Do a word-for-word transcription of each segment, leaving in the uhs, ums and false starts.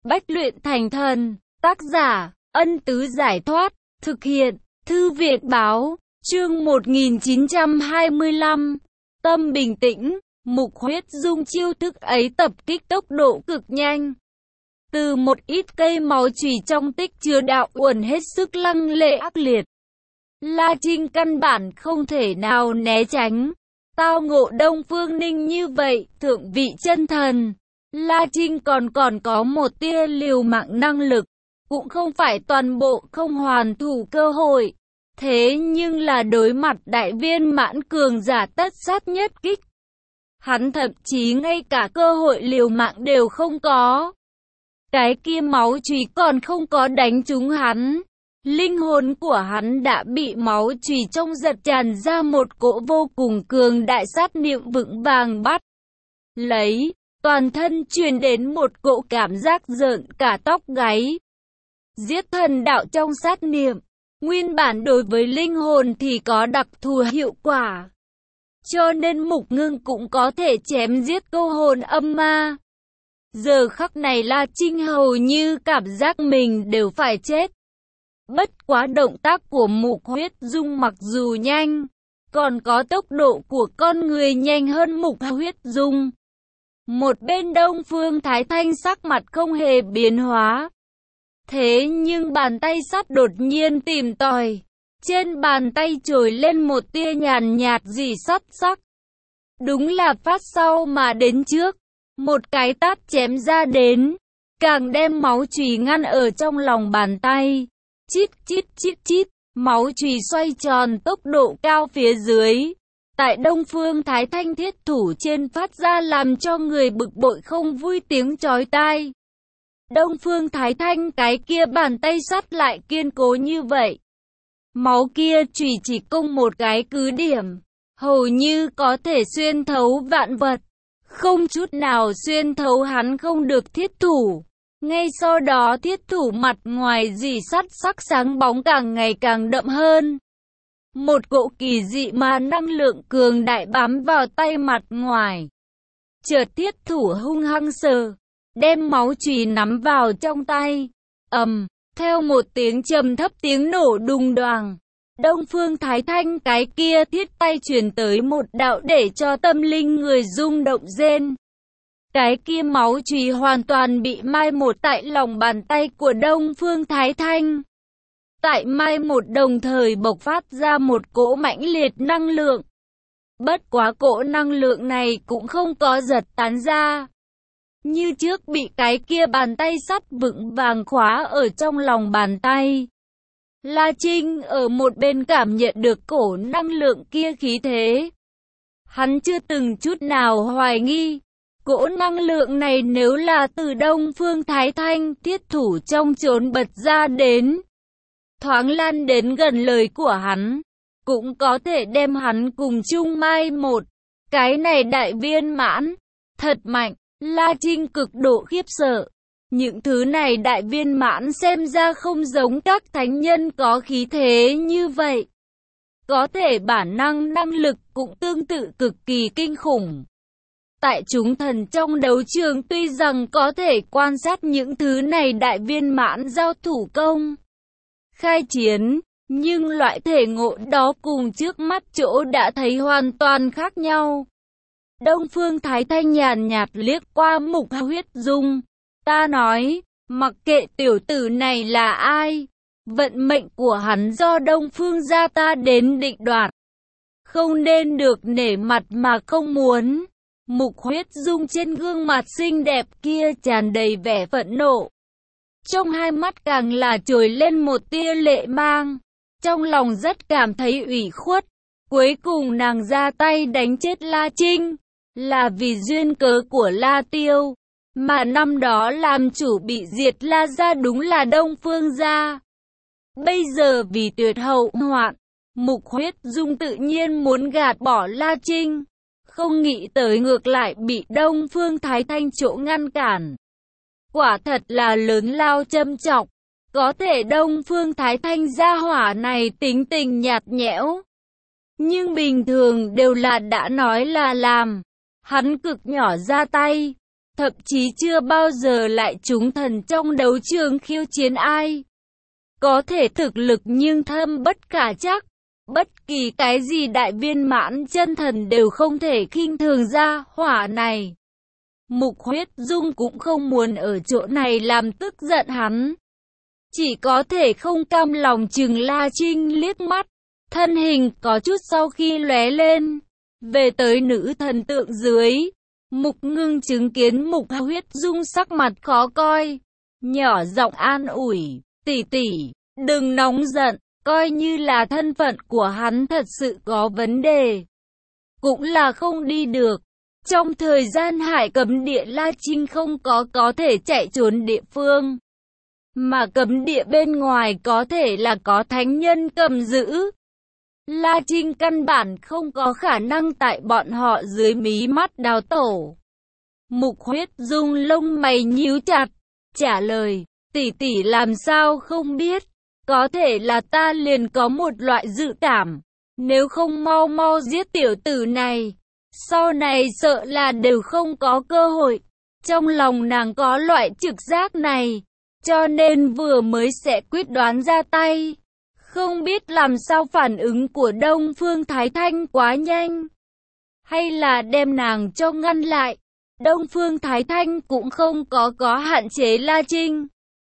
Bách luyện thành thần. Tác giả, Ân Tứ Giải Thoát. Thực hiện, Thư Việt Báo. Chương một nghìn chín trăm hai mươi lăm. Tâm bình tĩnh. Mục Huyết Dung chiêu thức ấy tập kích tốc độ cực nhanh. Từ một ít cây máu chùy trong tích chứa đạo uẩn hết sức lăng lệ ác liệt. La Trinh căn bản không thể nào né tránh. Tao ngộ Đông Phương Ninh như vậy, thượng vị chân thần. La Trinh còn còn có một tia liều mạng năng lực, cũng không phải toàn bộ không hoàn thủ cơ hội. Thế nhưng là đối mặt đại viên mãn cường giả tất sát nhất kích, hắn thậm chí ngay cả cơ hội liều mạng đều không có. Cái kia máu chùy còn không có đánh trúng hắn. Linh hồn của hắn đã bị máu chùy trong giật tràn ra một cỗ vô cùng cường đại sát niệm vững vàng bắt lấy. Toàn thân truyền đến một cỗ cảm giác rợn cả tóc gáy. Giết thần đạo trong sát niệm, nguyên bản đối với linh hồn thì có đặc thù hiệu quả. Cho nên Mục Ngưng cũng có thể chém giết câu hồn âm ma. Giờ khắc này La Trinh hầu như cảm giác mình đều phải chết. Bất quá động tác của Mục Huyết Dung mặc dù nhanh, còn có tốc độ của con người nhanh hơn Mục Huyết Dung. Một bên Đông Phương Thái Thanh sắc mặt không hề biến hóa. Thế nhưng bàn tay sắt đột nhiên tìm tòi. Trên bàn tay trồi lên một tia nhàn nhạt rỉ sắt sắc. Đúng là phát sau mà đến trước. Một cái tát chém ra đến, càng đem máu chùy ngăn ở trong lòng bàn tay. Chít chít chít chít, máu chùy xoay tròn tốc độ cao phía dưới. Tại Đông Phương Thái Thanh thiết thủ trên phát ra làm cho người bực bội không vui tiếng chói tai. Đông Phương Thái Thanh cái kia bàn tay sắt lại kiên cố như vậy. Máu kia chùy chỉ công một cái cứ điểm, hầu như có thể xuyên thấu vạn vật. Không chút nào xuyên thấu hắn không được thiết thủ. Ngay sau đó thiết thủ mặt ngoài rỉ sắt sắc sáng bóng càng ngày càng đậm hơn. Một cỗ kỳ dị mà năng lượng cường đại bám vào tay mặt ngoài. Chợt thiết thủ hung hăng sờ, đem máu chùy nắm vào trong tay. Ầm, theo một tiếng trầm thấp tiếng nổ đùng đoàng. Đông Phương Thái Thanh cái kia thiết tay truyền tới một đạo để cho tâm linh người rung động rên. Cái kia máu chùy hoàn toàn bị mai một tại lòng bàn tay của Đông Phương Thái Thanh. Tại mai một đồng thời bộc phát ra một cỗ mãnh liệt năng lượng. Bất quá cỗ năng lượng này cũng không có giật tán ra. Như trước bị cái kia bàn tay sắt vững vàng khóa ở trong lòng bàn tay. La Trinh ở một bên cảm nhận được cổ năng lượng kia khí thế. Hắn chưa từng chút nào hoài nghi. Cỗ năng lượng này nếu là từ Đông Phương Thái Thanh thiết thủ trong chốn bật ra đến, thoáng lan đến gần lời của hắn, cũng có thể đem hắn cùng chung mai một. Cái này đại viên mãn, thật mạnh. La Trinh cực độ khiếp sợ. Những thứ này đại viên mãn xem ra không giống các thánh nhân có khí thế như vậy. Có thể bản năng năng lực cũng tương tự cực kỳ kinh khủng. Tại chúng thần trong đấu trường tuy rằng có thể quan sát những thứ này đại viên mãn giao thủ công, khai chiến, nhưng loại thể ngộ đó cùng trước mắt chỗ đã thấy hoàn toàn khác nhau. Đông Phương Thái Thanh nhàn nhạt liếc qua Mục Huyết Dung. Ta nói, mặc kệ tiểu tử này là ai, vận mệnh của hắn do Đông Phương gia ta đến định đoạt. Không nên được nể mặt mà không muốn. Mục Huyết Dung trên gương mặt xinh đẹp kia tràn đầy vẻ phẫn nộ. Trong hai mắt càng là trồi lên một tia lệ mang. Trong lòng rất cảm thấy ủy khuất. Cuối cùng nàng ra tay đánh chết La Trinh, là vì duyên cớ của La Tiêu. Mà năm đó làm chủ bị diệt La gia đúng là Đông Phương gia. Bây giờ vì tuyệt hậu hoạn, Mục Huyết Dung tự nhiên muốn gạt bỏ La Trinh. Không nghĩ tới ngược lại bị Đông Phương Thái Thanh chỗ ngăn cản. Quả thật là lớn lao châm chọc. Có thể Đông Phương Thái Thanh gia hỏa này tính tình nhạt nhẽo, nhưng bình thường đều là đã nói là làm. Hắn cực nhỏ ra tay, thậm chí chưa bao giờ lại trúng thần trong đấu trường khiêu chiến ai. Có thể thực lực nhưng thâm bất khả trắc. Bất kỳ cái gì đại viên mãn chân thần đều không thể khinh thường ra hỏa này. Mục Huyết Dung cũng không muốn ở chỗ này làm tức giận hắn. Chỉ có thể không cam lòng chừng La Trinh liếc mắt. Thân hình có chút sau khi lóe lên. Về tới nữ thần tượng dưới. Mục Ngưng chứng kiến Mục Huyết Dung sắc mặt khó coi. Nhỏ giọng an ủi. Tỷ tỷ, đừng nóng giận. Coi như là thân phận của hắn thật sự có vấn đề. Cũng là không đi được. Trong thời gian hải cấm địa La Trinh không có có thể chạy trốn địa phương. Mà cấm địa bên ngoài có thể là có thánh nhân cầm giữ. La Trinh căn bản không có khả năng tại bọn họ dưới mí mắt đào tổ. Mục Huyết Dung lông mày nhíu chặt. Trả lời, tỷ tỷ làm sao không biết. Có thể là ta liền có một loại dự cảm. Nếu không mau mau giết tiểu tử này, sau này sợ là đều không có cơ hội. Trong lòng nàng có loại trực giác này, cho nên vừa mới sẽ quyết đoán ra tay. Không biết làm sao phản ứng của Đông Phương Thái Thanh quá nhanh, hay là đem nàng cho ngăn lại. Đông Phương Thái Thanh cũng không có có hạn chế La Trinh.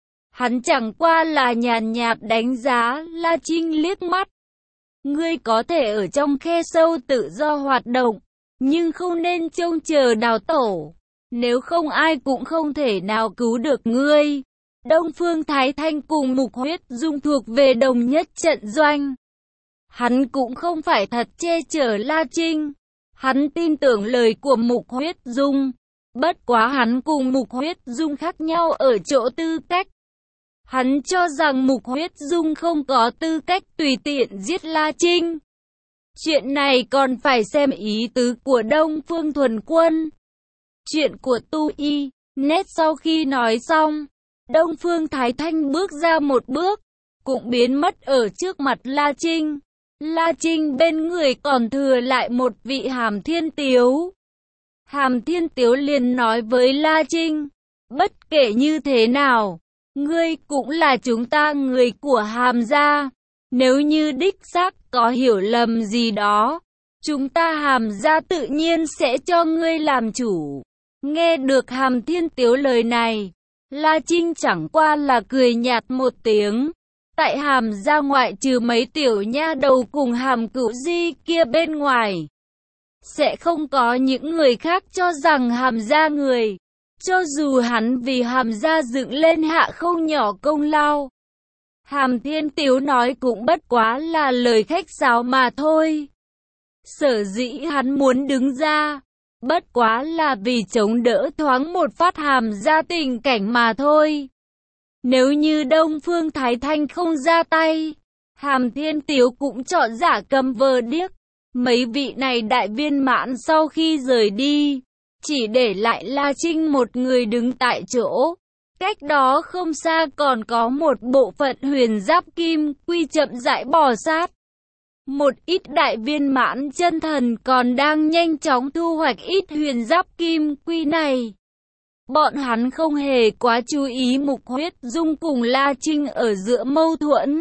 Hắn chẳng qua là nhàn nhạt đánh giá La Trinh liếc mắt. Ngươi có thể ở trong khe sâu tự do hoạt động, nhưng không nên trông chờ đào tổ. Nếu không ai cũng không thể nào cứu được ngươi. Đông Phương Thái Thanh cùng Mục Huyết Dung thuộc về đồng nhất trận doanh. Hắn cũng không phải thật che chở La Trinh. Hắn tin tưởng lời của Mục Huyết Dung. Bất quá hắn cùng Mục Huyết Dung khác nhau ở chỗ tư cách. Hắn cho rằng Mục Huyết Dung không có tư cách tùy tiện giết La Trinh. Chuyện này còn phải xem ý tứ của Đông Phương Thuần Quân. Chuyện của Tu Y. Nét sau khi nói xong, Đông Phương Thái Thanh bước ra một bước, cũng biến mất ở trước mặt La Trinh. La Trinh bên người còn thừa lại một vị Hàm Thiên Tiếu. Hàm Thiên Tiếu liền nói với La Trinh, bất kể như thế nào, ngươi cũng là chúng ta người của Hàm gia. Nếu như đích xác có hiểu lầm gì đó, chúng ta Hàm gia tự nhiên sẽ cho ngươi làm chủ. Nghe được Hàm Thiên Tiếu lời này, La Trinh chẳng qua là cười nhạt một tiếng. Tại Hàm gia ngoại trừ mấy tiểu nha đầu cùng Hàm Cửu Di kia bên ngoài, sẽ không có những người khác cho rằng Hàm gia người. Cho dù hắn vì Hàm gia dựng lên hạ không nhỏ công lao, Hàm Thiên Tiếu nói cũng bất quá là lời khách sáo mà thôi. Sở dĩ hắn muốn đứng ra, bất quá là vì chống đỡ thoáng một phát Hàm gia tình cảnh mà thôi. Nếu như Đông Phương Thái Thanh không ra tay, Hàm Thiên Tiếu cũng chọn giả cầm vờ điếc. Mấy vị này đại viên mãn sau khi rời đi, chỉ để lại La Trinh một người đứng tại chỗ. Cách đó không xa còn có một bộ phận huyền giáp kim quy chậm rãi bò sát. Một ít đại viên mãn chân thần còn đang nhanh chóng thu hoạch ít huyền giáp kim quy này. Bọn hắn không hề quá chú ý Mục Huyết Dung cùng La Trinh ở giữa mâu thuẫn.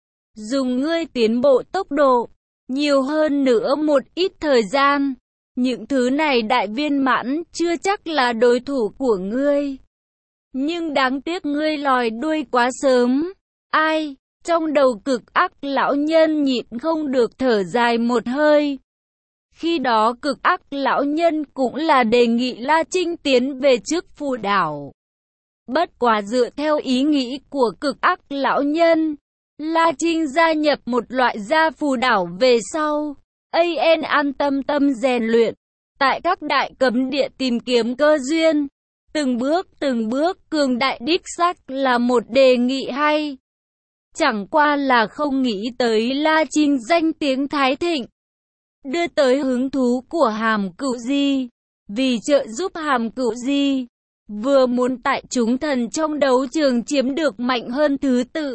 Dùng ngươi tiến bộ tốc độ, nhiều hơn nữa một ít thời gian. Những thứ này đại viên mãn chưa chắc là đối thủ của ngươi. Nhưng đáng tiếc ngươi lòi đuôi quá sớm. Ai? Trong đầu cực ác lão nhân nhịn không được thở dài một hơi. Khi đó cực ác lão nhân cũng là đề nghị La Trinh tiến về trước phù đảo. Bất quá dựa theo ý nghĩ của cực ác lão nhân, La Trinh gia nhập một loại gia phù đảo về sau. An an tâm tâm rèn luyện, tại các đại cấm địa tìm kiếm cơ duyên. Từng bước từng bước cường đại đích xác là một đề nghị hay. Chẳng qua là không nghĩ tới La Trinh danh tiếng thái thịnh, đưa tới hứng thú của Hàm Cửu Di. Vì trợ giúp Hàm Cửu Di, vừa muốn tại chúng thần trong đấu trường chiếm được mạnh hơn thứ tự,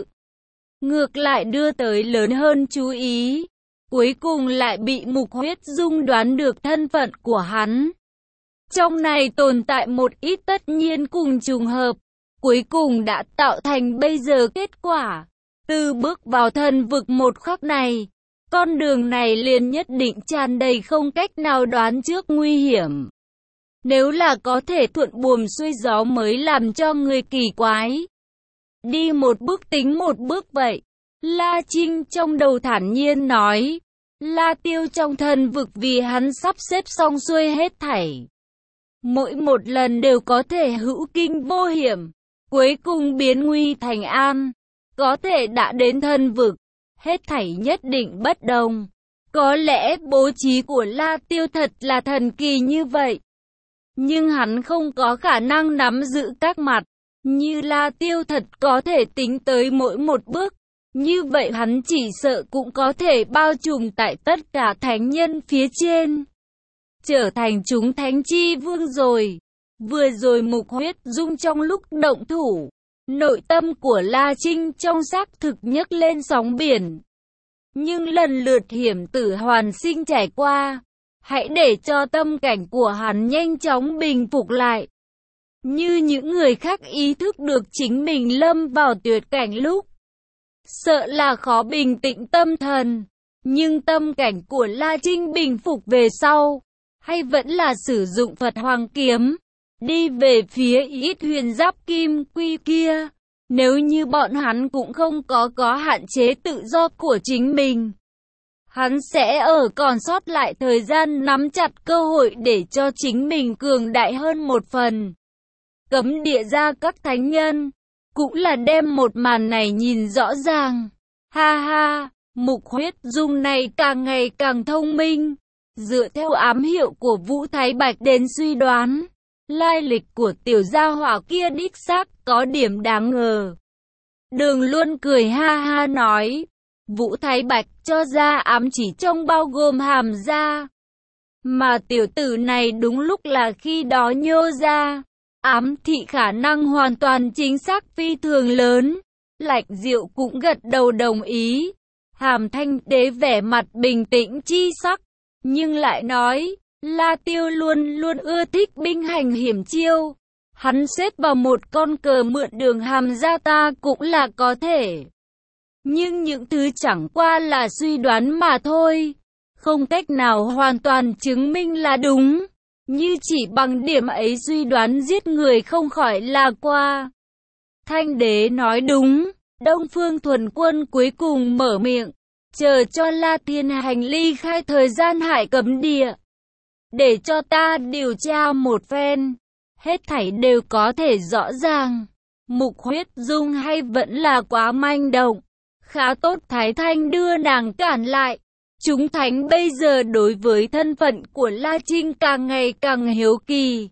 ngược lại đưa tới lớn hơn chú ý. Cuối cùng lại bị Mục Huyết Dung đoán được thân phận của hắn. Trong này tồn tại một ít tất nhiên cùng trùng hợp, cuối cùng đã tạo thành bây giờ kết quả. Từ bước vào thần vực một khắc này, con đường này liền nhất định tràn đầy không cách nào đoán trước nguy hiểm. Nếu là có thể thuận buồm xuôi gió mới làm cho người kỳ quái. Đi một bước tính một bước vậy. La Trinh trong đầu thản nhiên nói. La Tiêu trong thần vực vì hắn sắp xếp xong xuôi hết thảy. Mỗi một lần đều có thể hữu kinh vô hiểm, cuối cùng biến nguy thành an. Có thể đã đến thần vực, hết thảy nhất định bất đồng. Có lẽ bố trí của La Tiêu thật là thần kỳ như vậy. Nhưng hắn không có khả năng nắm giữ các mặt. Như La Tiêu thật có thể tính tới mỗi một bước. Như vậy hắn chỉ sợ cũng có thể bao trùm tại tất cả thánh nhân phía trên. Trở thành chúng thánh chi vương rồi. Vừa rồi Mục Huyết Dung trong lúc động thủ, nội tâm của La Trinh trong xác thực nhấc lên sóng biển. Nhưng lần lượt hiểm tử hoàn sinh trải qua, hãy để cho tâm cảnh của hắn nhanh chóng bình phục lại. Như những người khác ý thức được chính mình lâm vào tuyệt cảnh lúc, sợ là khó bình tĩnh tâm thần. Nhưng tâm cảnh của La Trinh bình phục về sau, hay vẫn là sử dụng Phật Hoàng Kiếm, đi về phía ít huyền giáp kim quy kia. Nếu như bọn hắn cũng không có có hạn chế tự do của chính mình, hắn sẽ ở còn sót lại thời gian nắm chặt cơ hội để cho chính mình cường đại hơn một phần. Cấm địa ra các thánh nhân, cũng là đem một màn này nhìn rõ ràng. Ha ha, Mục Huyết Dung này càng ngày càng thông minh. Dựa theo ám hiệu của Vũ Thái Bạch đến suy đoán, lai lịch của tiểu gia hỏa kia đích xác có điểm đáng ngờ. Đường Luân cười ha ha nói, Vũ Thái Bạch cho ra ám chỉ trong bao gồm hàm ra. Mà tiểu tử này đúng lúc là khi đó nhô ra, ám thị khả năng hoàn toàn chính xác phi thường lớn. Lạnh Diệu cũng gật đầu đồng ý. Hàm Thanh Đế vẻ mặt bình tĩnh chi sắc, nhưng lại nói, La Tiêu luôn luôn ưa thích binh hành hiểm chiêu. Hắn xếp vào một con cờ mượn đường hàm ra ta cũng là có thể. Nhưng những thứ chẳng qua là suy đoán mà thôi, không cách nào hoàn toàn chứng minh là đúng. Như chỉ bằng điểm ấy suy đoán giết người không khỏi là qua. Thanh Đế nói đúng. Đông Phương Thuần Quân cuối cùng mở miệng, chờ cho La Thiên Hành ly khai thời gian hải cấm địa, để cho ta điều tra một phen, hết thảy đều có thể rõ ràng. Mục Huyết Dung hay vẫn là quá manh động, khá tốt Thái Thanh đưa nàng cản lại. Chúng thánh bây giờ đối với thân phận của La Trinh càng ngày càng hiếu kỳ.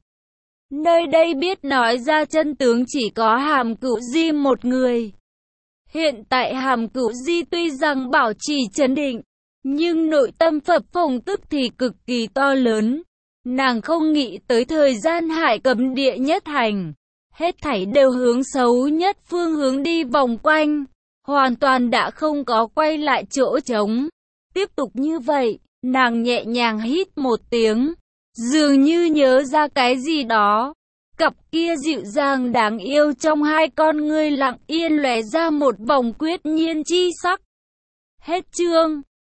Nơi đây biết nói ra chân tướng chỉ có Hàm Cửu Di một người. Hiện tại Hàm Cửu Di tuy rằng bảo trì trấn định, nhưng nội tâm phập phồng tức thì cực kỳ to lớn. Nàng không nghĩ tới thời gian hải cấm địa nhất hành, hết thảy đều hướng xấu nhất phương hướng đi vòng quanh, hoàn toàn đã không có quay lại chỗ trống. Tiếp tục như vậy, nàng nhẹ nhàng hít một tiếng, dường như nhớ ra cái gì đó. Cặp kia dịu dàng đáng yêu trong hai con ngươi lặng yên lóe ra một vòng quyết nhiên chi sắc. Hết chương.